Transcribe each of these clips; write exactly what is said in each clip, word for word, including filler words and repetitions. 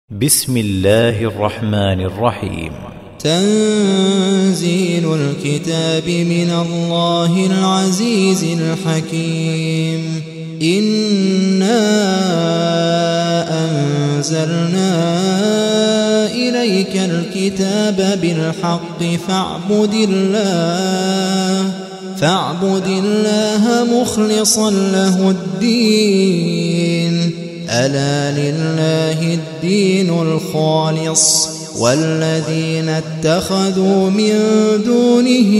بسم الله الرحمن الرحيم. تنزيل الكتاب من الله العزيز الحكيم. إنا أنزلنا إليك الكتاب بالحق فاعبد الله فاعبد الله مخلصا له الدين. ألا لله الدين الخالص والذين اتخذوا من دونه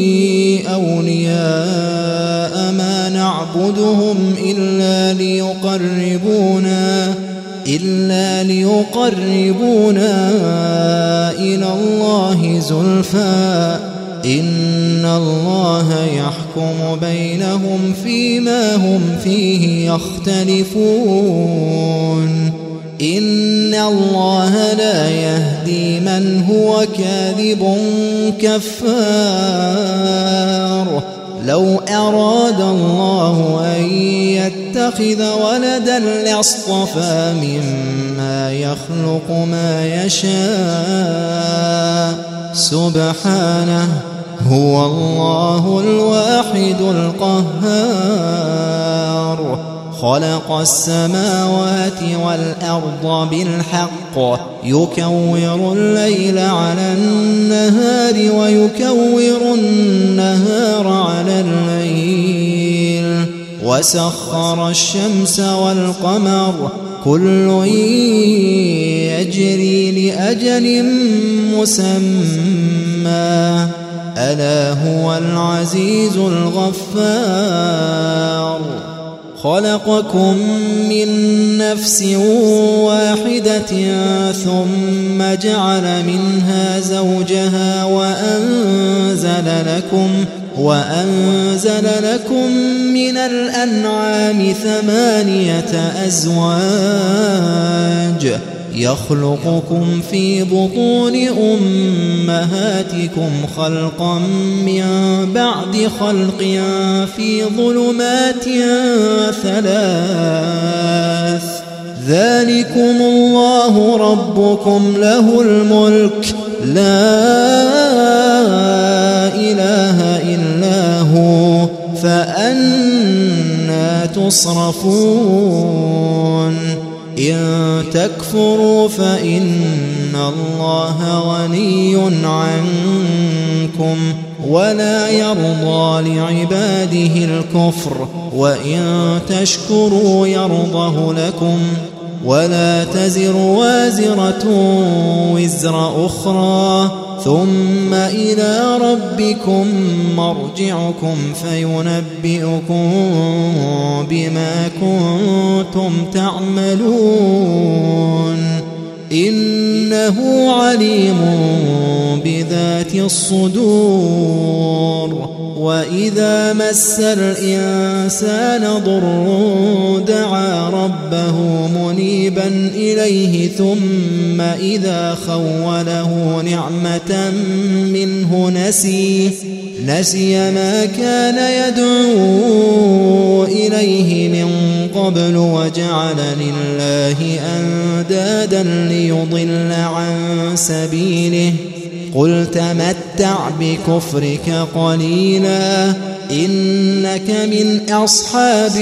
أولياء ما نعبدهم إلا ليقربونا إلا ليقربونا إلى الله زلفى إن الله يحكم بينهم فيما هم فيه يختلفون. إن الله لا يهدي من هو كاذب كفار. لو أراد الله أن يتخذ ولدا لاصطفى مما يخلق ما يشاء سبحانه هو الله الواحد القهار. خلق السماوات والأرض بالحق يكور الليل على النهار ويكور النهار على الليل وسخر الشمس والقمر كل يجري لأجل مسمى ألا هو العزيز الغفار. خلقكم من نفس واحدة ثم جعل منها زوجها وأنزل لكم وأنزل لكم من الأنعام ثمانية أزواج يخلقكم في بطون أمهاتكم خلقا من بعد خلق في ظلمات ثلاث ذلكم الله ربكم له الملك لا إله إلا هو فأنى تصرفون. إن تكفروا فإن الله غني عنكم ولا يرضى لعباده الكفر وإن تشكروا يرضه لكم ولا تزر وازرة وزر أخرى ثم إلى ربكم مرجعكم فينبئكم بما كنتم تعملون. إنه عليم بذات الصدور. وإذا مس الإنسان ضر دعا ربه منيبا إليه ثم إذا خوله نعمة منه نسي نسي ما كان يدعو إليه من قبل وجعل لله أندادا ليضل عن سبيله. قل تمتع بكفرك قليلا إنك من أصحاب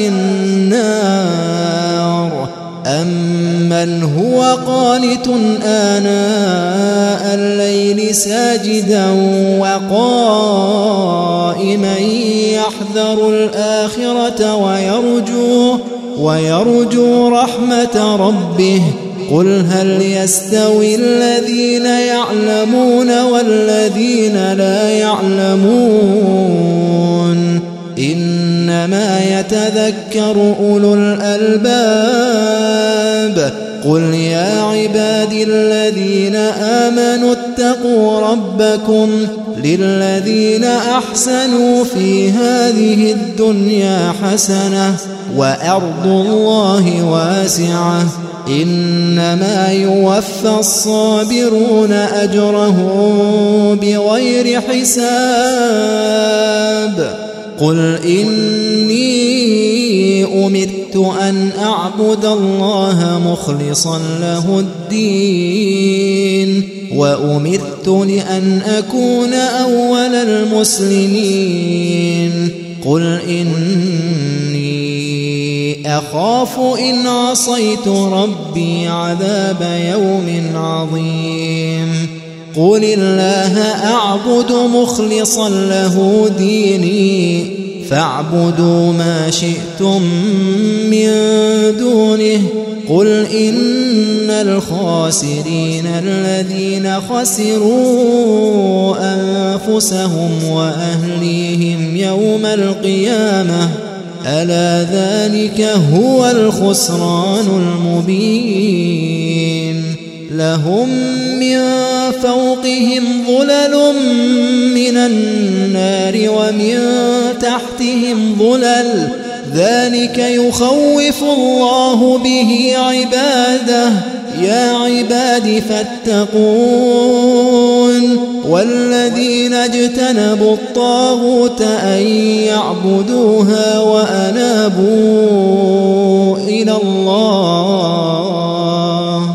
النار. أمن هو قانت آناء الليل ساجدا وقائما يحذر الآخرة ويرجو ويرجو رحمة ربه. قل هل يستوي الذين يعلمون والذين لا يعلمون إنما يتذكر أولو الألباب. قل يا عبادي الذين آمنوا اتقوا ربكم للذين أحسنوا في هذه الدنيا حسنة وأرض الله واسعة إنما يوفى الصابرون أجرهم بغير حساب. قل إني أمرت أمرت أن أعبد الله مخلصا له الدين وأمرت لأن أكون أول المسلمين قل إني أخاف إن عصيت ربي عذاب يوم عظيم قل الله أعبد مخلصا له ديني فاعبدوا ما شئتم من دونه قل إن الخاسرين الذين خسروا أنفسهم وأهليهم يوم القيامة ألا ذلك هو الخسران المبين لهم من فوقهم ظلل من النار ومن تحتهم ظلل ذلك يخوف الله به عباده يا عباد فاتقون والذين اجتنبوا الطاغوت أن يعبدوها وأنابوا إلى الله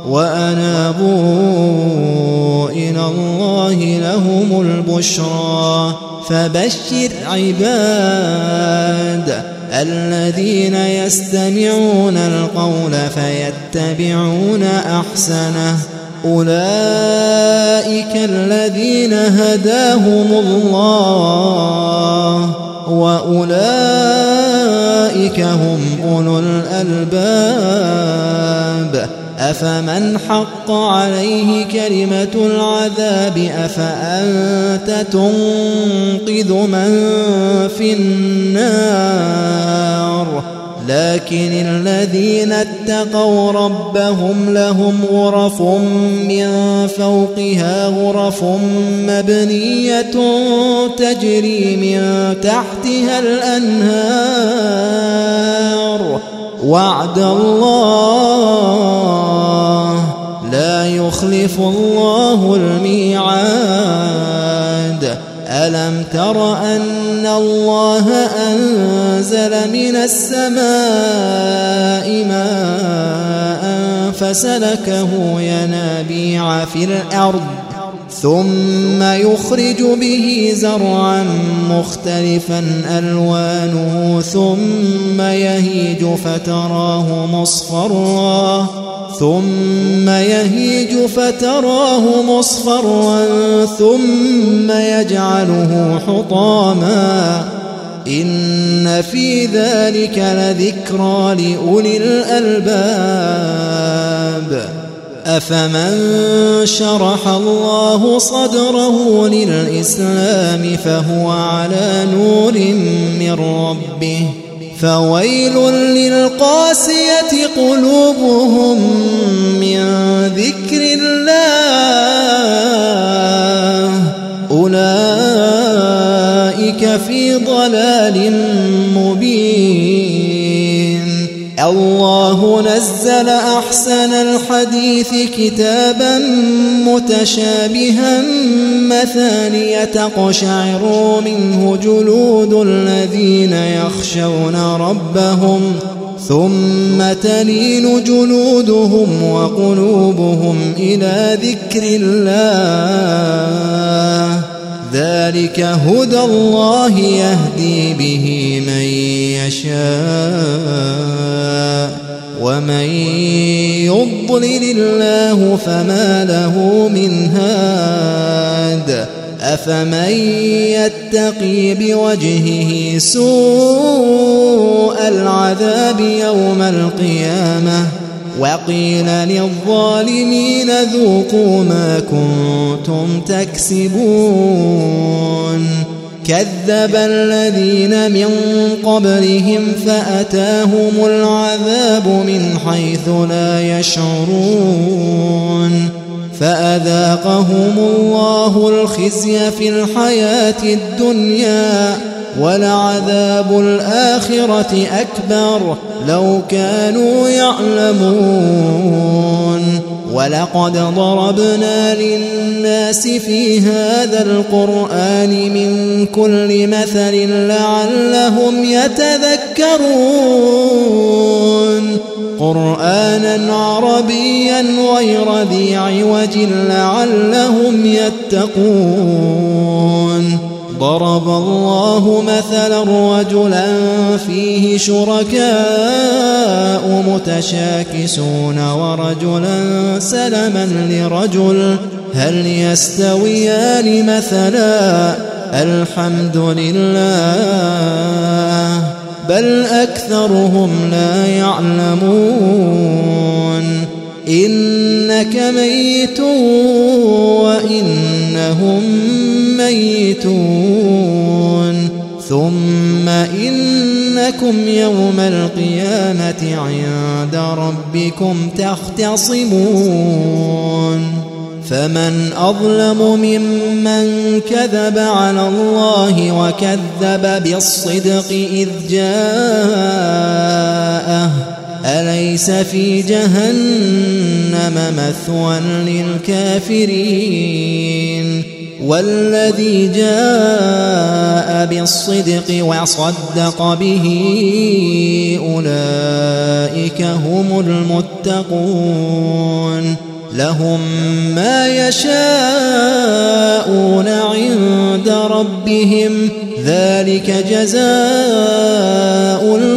وأنابوا إلى الله لهم البشرى فبشر عباد الذين يستمعون القول فيتبعون أحسنه أولئك الذين هداهم الله وأولئك هم أولو الألباب أفمن حق عليه كلمة العذاب أفأنت تنقذ من في النار لكن الذين اتقوا ربهم لهم غرف من فوقها غرف مبنية تجري من تحتها الأنهار وعد الله لا يخلف الله الميعاد ألم تر أن الله أنزل من السماء ماء فسلكه ينابيع في الأرض ثم يخرج به زرعا مختلفا ألوانه ثم يهيج فتراه مصفرا ثم يهيج فتراه مصفرا ثم يجعله حطاما إن في ذلك لذكرى لأولي الألباب أفمن شرح الله صدره للإسلام فهو على نور من ربه فويل للقاسية قلوبهم من ذكر الله أولئك في ضلال مبين الله نزل أحسن الحديث كتابا متشابها مثانية تقشعر منه جلود الذين يخشون ربهم ثم تلين جلودهم وقلوبهم إلى ذكر الله ذلك هدى الله يهدي به من يشاء ومن يضلل الله فما له من هاد أفمن يتقي بوجهه سوء العذاب يوم القيامة وقيل للظالمين ذوقوا ما كنتم تكسبون كذب الذين من قبلهم فأتاهم العذاب من حيث لا يشعرون فأذاقهم الله الخزي في الحياة الدنيا ولعذاب الآخرة أكبر لو كانوا يعلمون ولقد ضربنا للناس في هذا القرآن من كل مثل لعلهم يتذكرون قرآنا عربيا غير ذي عوج لعلهم يتقون ضرب الله مثلا رجلا فيه شركاء متشاكسون ورجلا سلما لرجل هل يستويان مثلا الحمد لله بل أكثرهم لا يعلمون إنك ميت وإنهم ميتون ثم إنكم يوم القيامة عند ربكم تختصمون فمن أظلم ممن كذب على الله وكذب بالصدق إذ جاءه أليس في جهنم مثوى للكافرين والذي جاء بالصدق وصدق به أولئك هم المتقون لهم ما يشاءون عند ربهم ذلك جزاء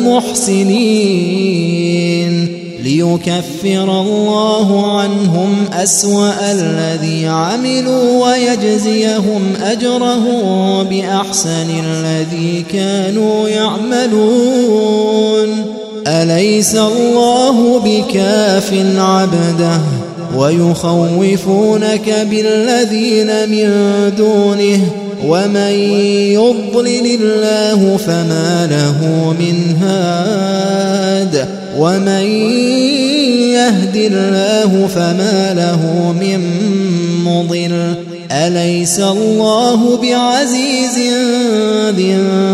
المحسنين ليكفر الله عنهم أسوأ الذي عملوا ويجزيهم أجرهم بأحسن الذي كانوا يعملون أليس الله بكاف عبده ويخوفونك بالذين من دونه ومن يضلل الله فما له من هاد ومن يهد الله فما له من مضل أليس الله بعزيز ذي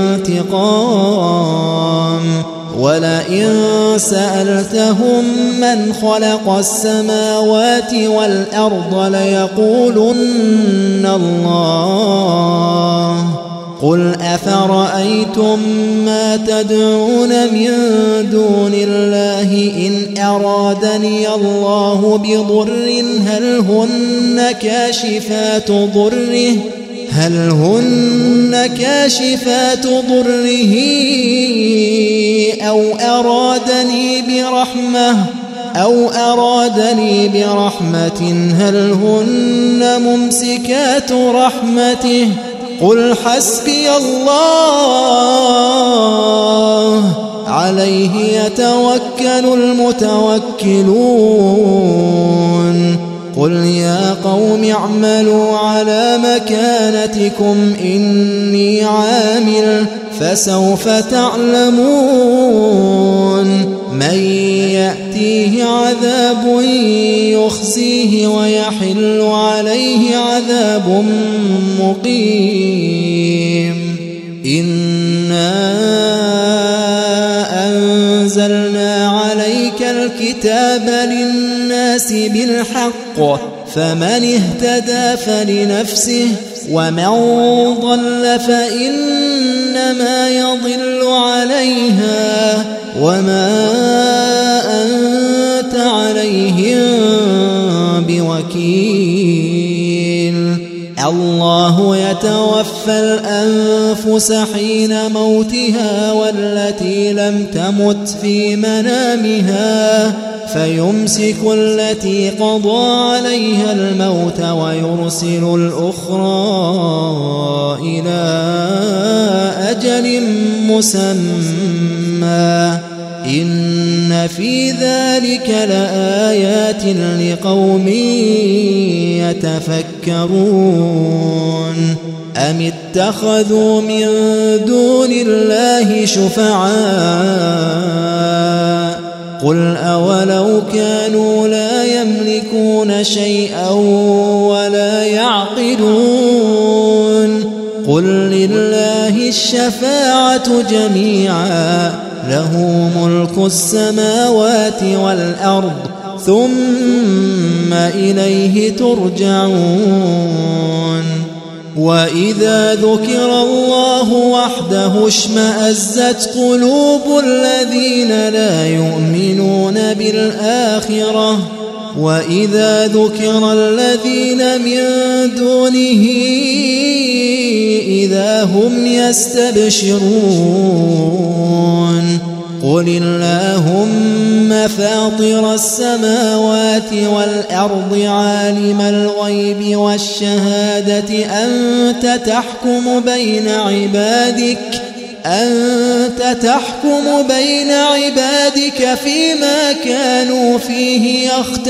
انتقام ولئن سألتهم من خلق السماوات والأرض ليقولن الله قل أفرأيتم ما تدعون من دون الله إن أرادني الله بضر هل هن كاشفات ضره هل هن كاشفات ضره أو أرادني برحمة أو أرادني برحمة هل هن ممسكات رحمته قل حسبي الله عليه يتوكل المتوكلون قل يا قوم اعملوا على مكانتكم إني عامل فسوف تعلمون من يأتيه عذاب يخزيه ويحل عليه عذاب مقيم إنا أنزلنا عليك الكتاب للناس بالحق فمن اهتدى فلنفسه ومن ضل فإنما يضل عليها وما أنت عليهم بوكيل الله يتوفى الأنفس حين موتها والتي لم تمت في منامها فيمسك التي قضى عليها الموت ويرسل الأخرى إلى أجل مسمى إن في ذلك لآيات لقوم يتفكرون أم اتخذوا من دون الله شفعاء قل أولو كانوا لا يملكون شيئا ولا يعقلون قل لله الشفاعة جميعا له ملك السماوات والأرض ثم إليه ترجعون وإذا ذكر الله وحده اشمأزت قلوب الذين لا يؤمنون بالآخرة وإذا ذكر الذين من دونه إذا هم يستبشرون قل اللهم فاطر السماوات والأرض عالم الغيب والشهادة أنت تحكم بين عبادك أنت تحكم بين عبادك فيما كانوا فيه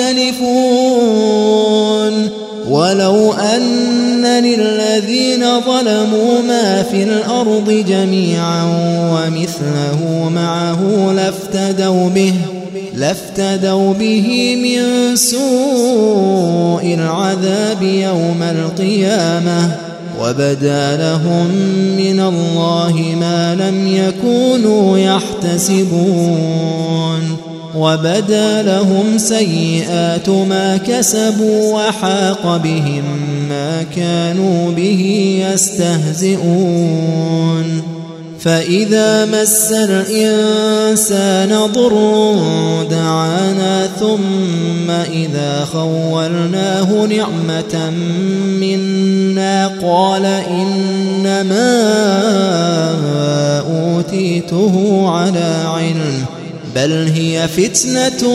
يختلفون ولو أن للذين ظلموا ما في الأرض جميعا ومثله معه لافتدوا به لافتدوا به من سوء العذاب يوم القيامة وبدا لهم من الله ما لم يكونوا يحتسبون وبدا لهم سيئات ما كسبوا وحاق بهم ما كانوا به يستهزئون فإذا مس الإنسان ضر دعانا ثم إذا خولناه نعمة منا قال إنما أوتيته على علم بل هي فتنة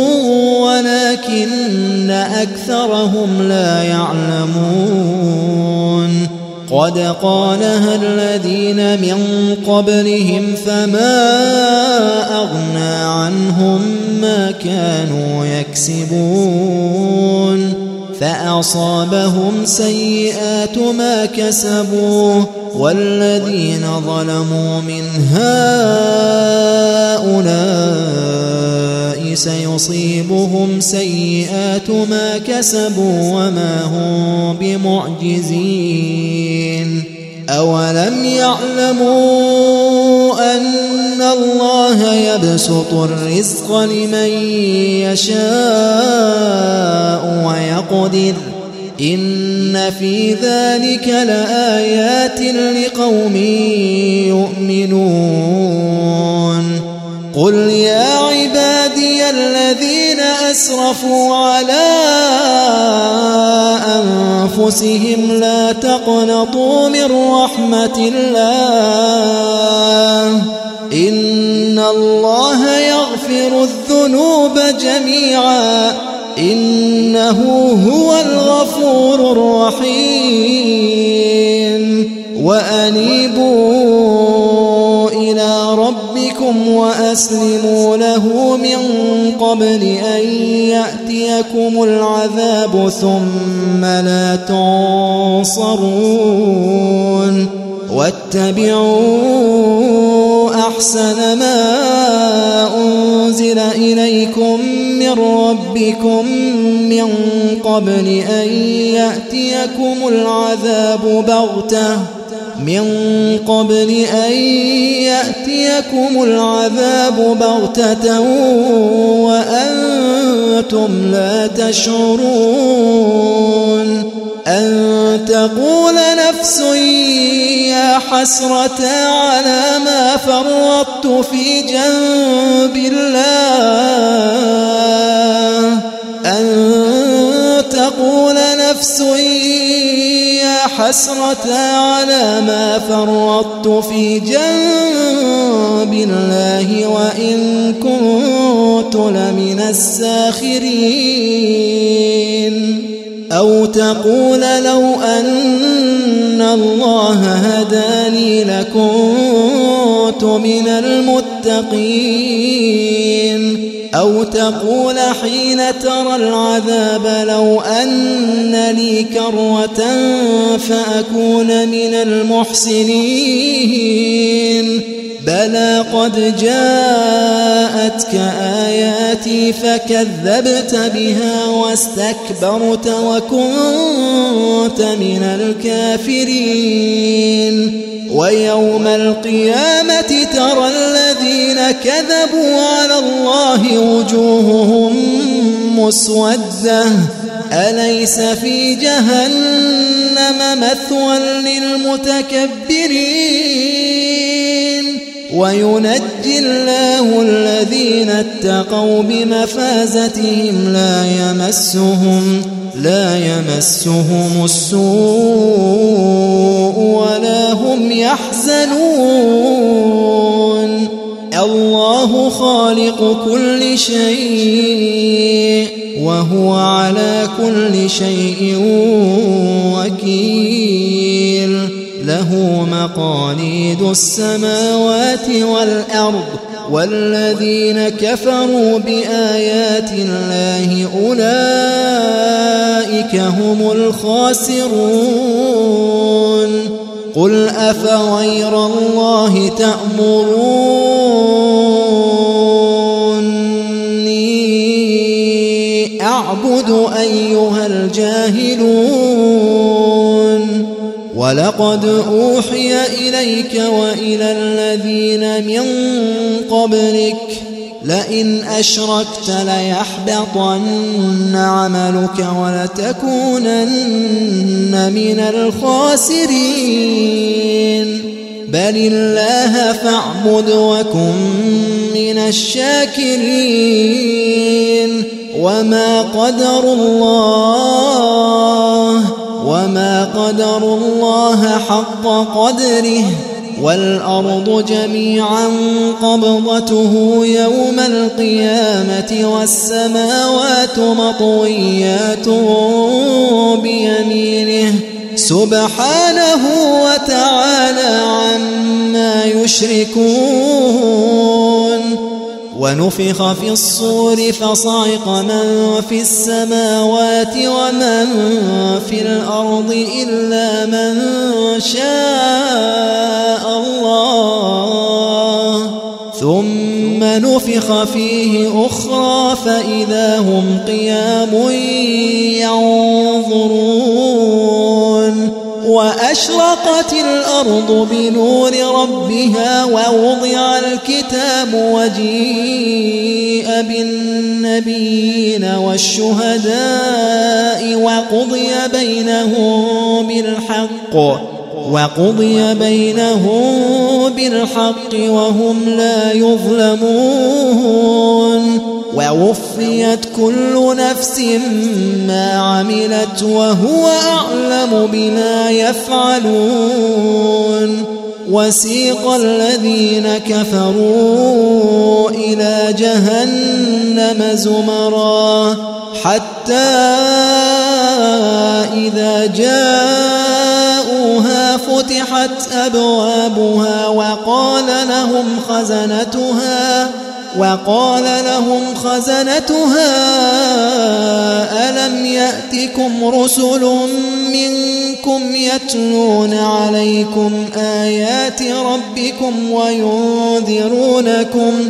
ولكن أكثرهم لا يعلمون قد قالها الذين من قبلهم فما أغنى عنهم ما كانوا يكسبون فأصابهم سيئات ما كسبوا والذين ظلموا من هؤلاء سيصيبهم سيئات ما كسبوا وما هم بمعجزين أولم يعلموا أن الله يبسط الرزق لمن يشاء ويقدر إن في ذلك لآيات لقوم يؤمنون قل يا عبادي الذين أسرفوا على أنفسهم لا تقنطوا من رحمة الله إن الله يغفر الذنوب جميعا إنه هو الغفور الرحيم وأنيبوا إلى ربكم وأسلموا له من قبل أن يأتيكم العذاب ثم لا تنصرون واتبعوا أحسن ما أنزل إليكم من ربكم من قبل أن يأتيكم العذاب بغتة من قبل أن يأتيكم العذاب بغتة وأنتم لا تشعرون أن تقول نفس يا حسرة على ما فرطت في جنب الله أن تقول نفس يا حسرة على ما فرطت في جنب الله وإن كنت لمن الساخرين أو تقول لو أن الله هداني لكنت من المتقين أو تقول حين ترى العذاب لو أن لي كرة فأكون من المحسنين بلى قد جاءتك آياتي فكذبت بها واستكبرت وكنت من الكافرين ويوم القيامة ترى الذين كذبوا على الله وجوههم مسودة أليس في جهنم مثوى للمتكبرين وينجي الله الذين اتقوا بمفازتهم لا يمسهم لا يمسهم السوء ولا هم يحزنون الله خالق كل شيء وهو على كل شيء وكيل له مقاليد السماوات والأرض والذين كفروا بآيات الله أولئك هم الخاسرون قل أفغير الله تأمروني أعبد أيها الجاهلون ولقد أوحي إليك وإلى الذين من قبلك لئن أشركت ليحبطن عملك ولتكونن من الخاسرين بل الله فاعبد وكن من الشاكرين وما قدروا الله وما قدروا الله حق قدره والأرض جميعا قبضته يوم القيامة والسماوات مطويات بيمينه سبحانه وتعالى عما يشركون ونفخ في الصور فصعق من في السماوات ومن في الأرض إلا من شاء الله ثم نفخ فيه أخرى فإذا هم قيام ينظرون وأشرقت الأرض بنور ربها ووضع الكتاب وجيء بالنبيين والشهداء وقضي بينهم بالحق وقضي بينهم بالحق وهم لا يظلمون ووفيت كل نفس ما عملت وهو أعلم بما يفعلون وسيق الذين كفروا إلى جهنم زمرا حتى إذا جاءوها فتحت أبوابها وقال لهم خزنتها وقال لهم خزنتها ألم يأتكم رسل منكم يتلون عليكم آيات ربكم وينذرونكم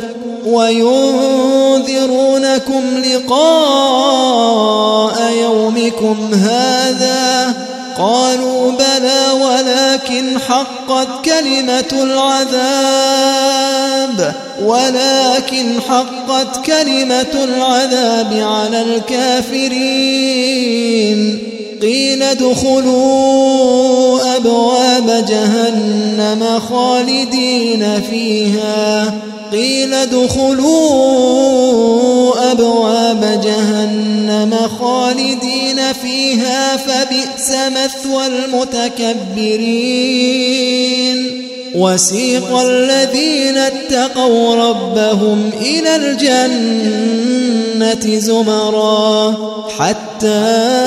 وينذرونكم لقاء يومكم هذا قالوا بلى ولكن حقت كلمة العذاب ولكن حقت كلمة العذاب على الكافرين قيل ادخلوا أبواب جهنم خالدين فيها قيل ادخلوا أبواب جهنم خالدين فيها فبئس مثوى المتكبرين وسيق الذين اتقوا ربهم إلى الجنة زمرا حتى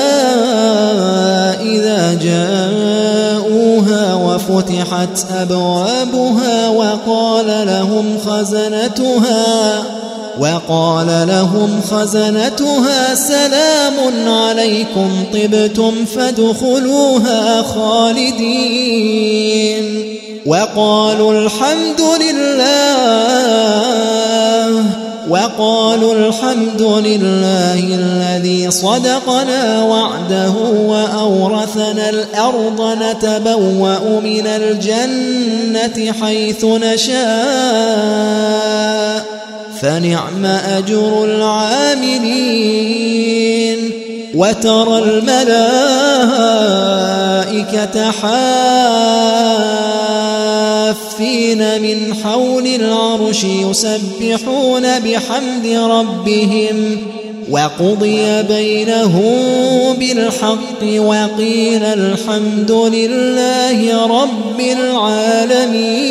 إذا جاءوها وفتحت أبوابها وقال لهم خزنتها وقال لهم خزنتها سلام عليكم طبتم فادخلوها خالدين وقالوا الحمد لله وقالوا الحمد لله الذي صدقنا وعده وأورثنا الأرض نتبوأ من الجنة حيث نشاء فنعم أجر العاملين وترى الملائكة حافين من حول العرش يسبحون بحمد ربهم وقضي بينهم بالحق وقيل الحمد لله رب العالمين.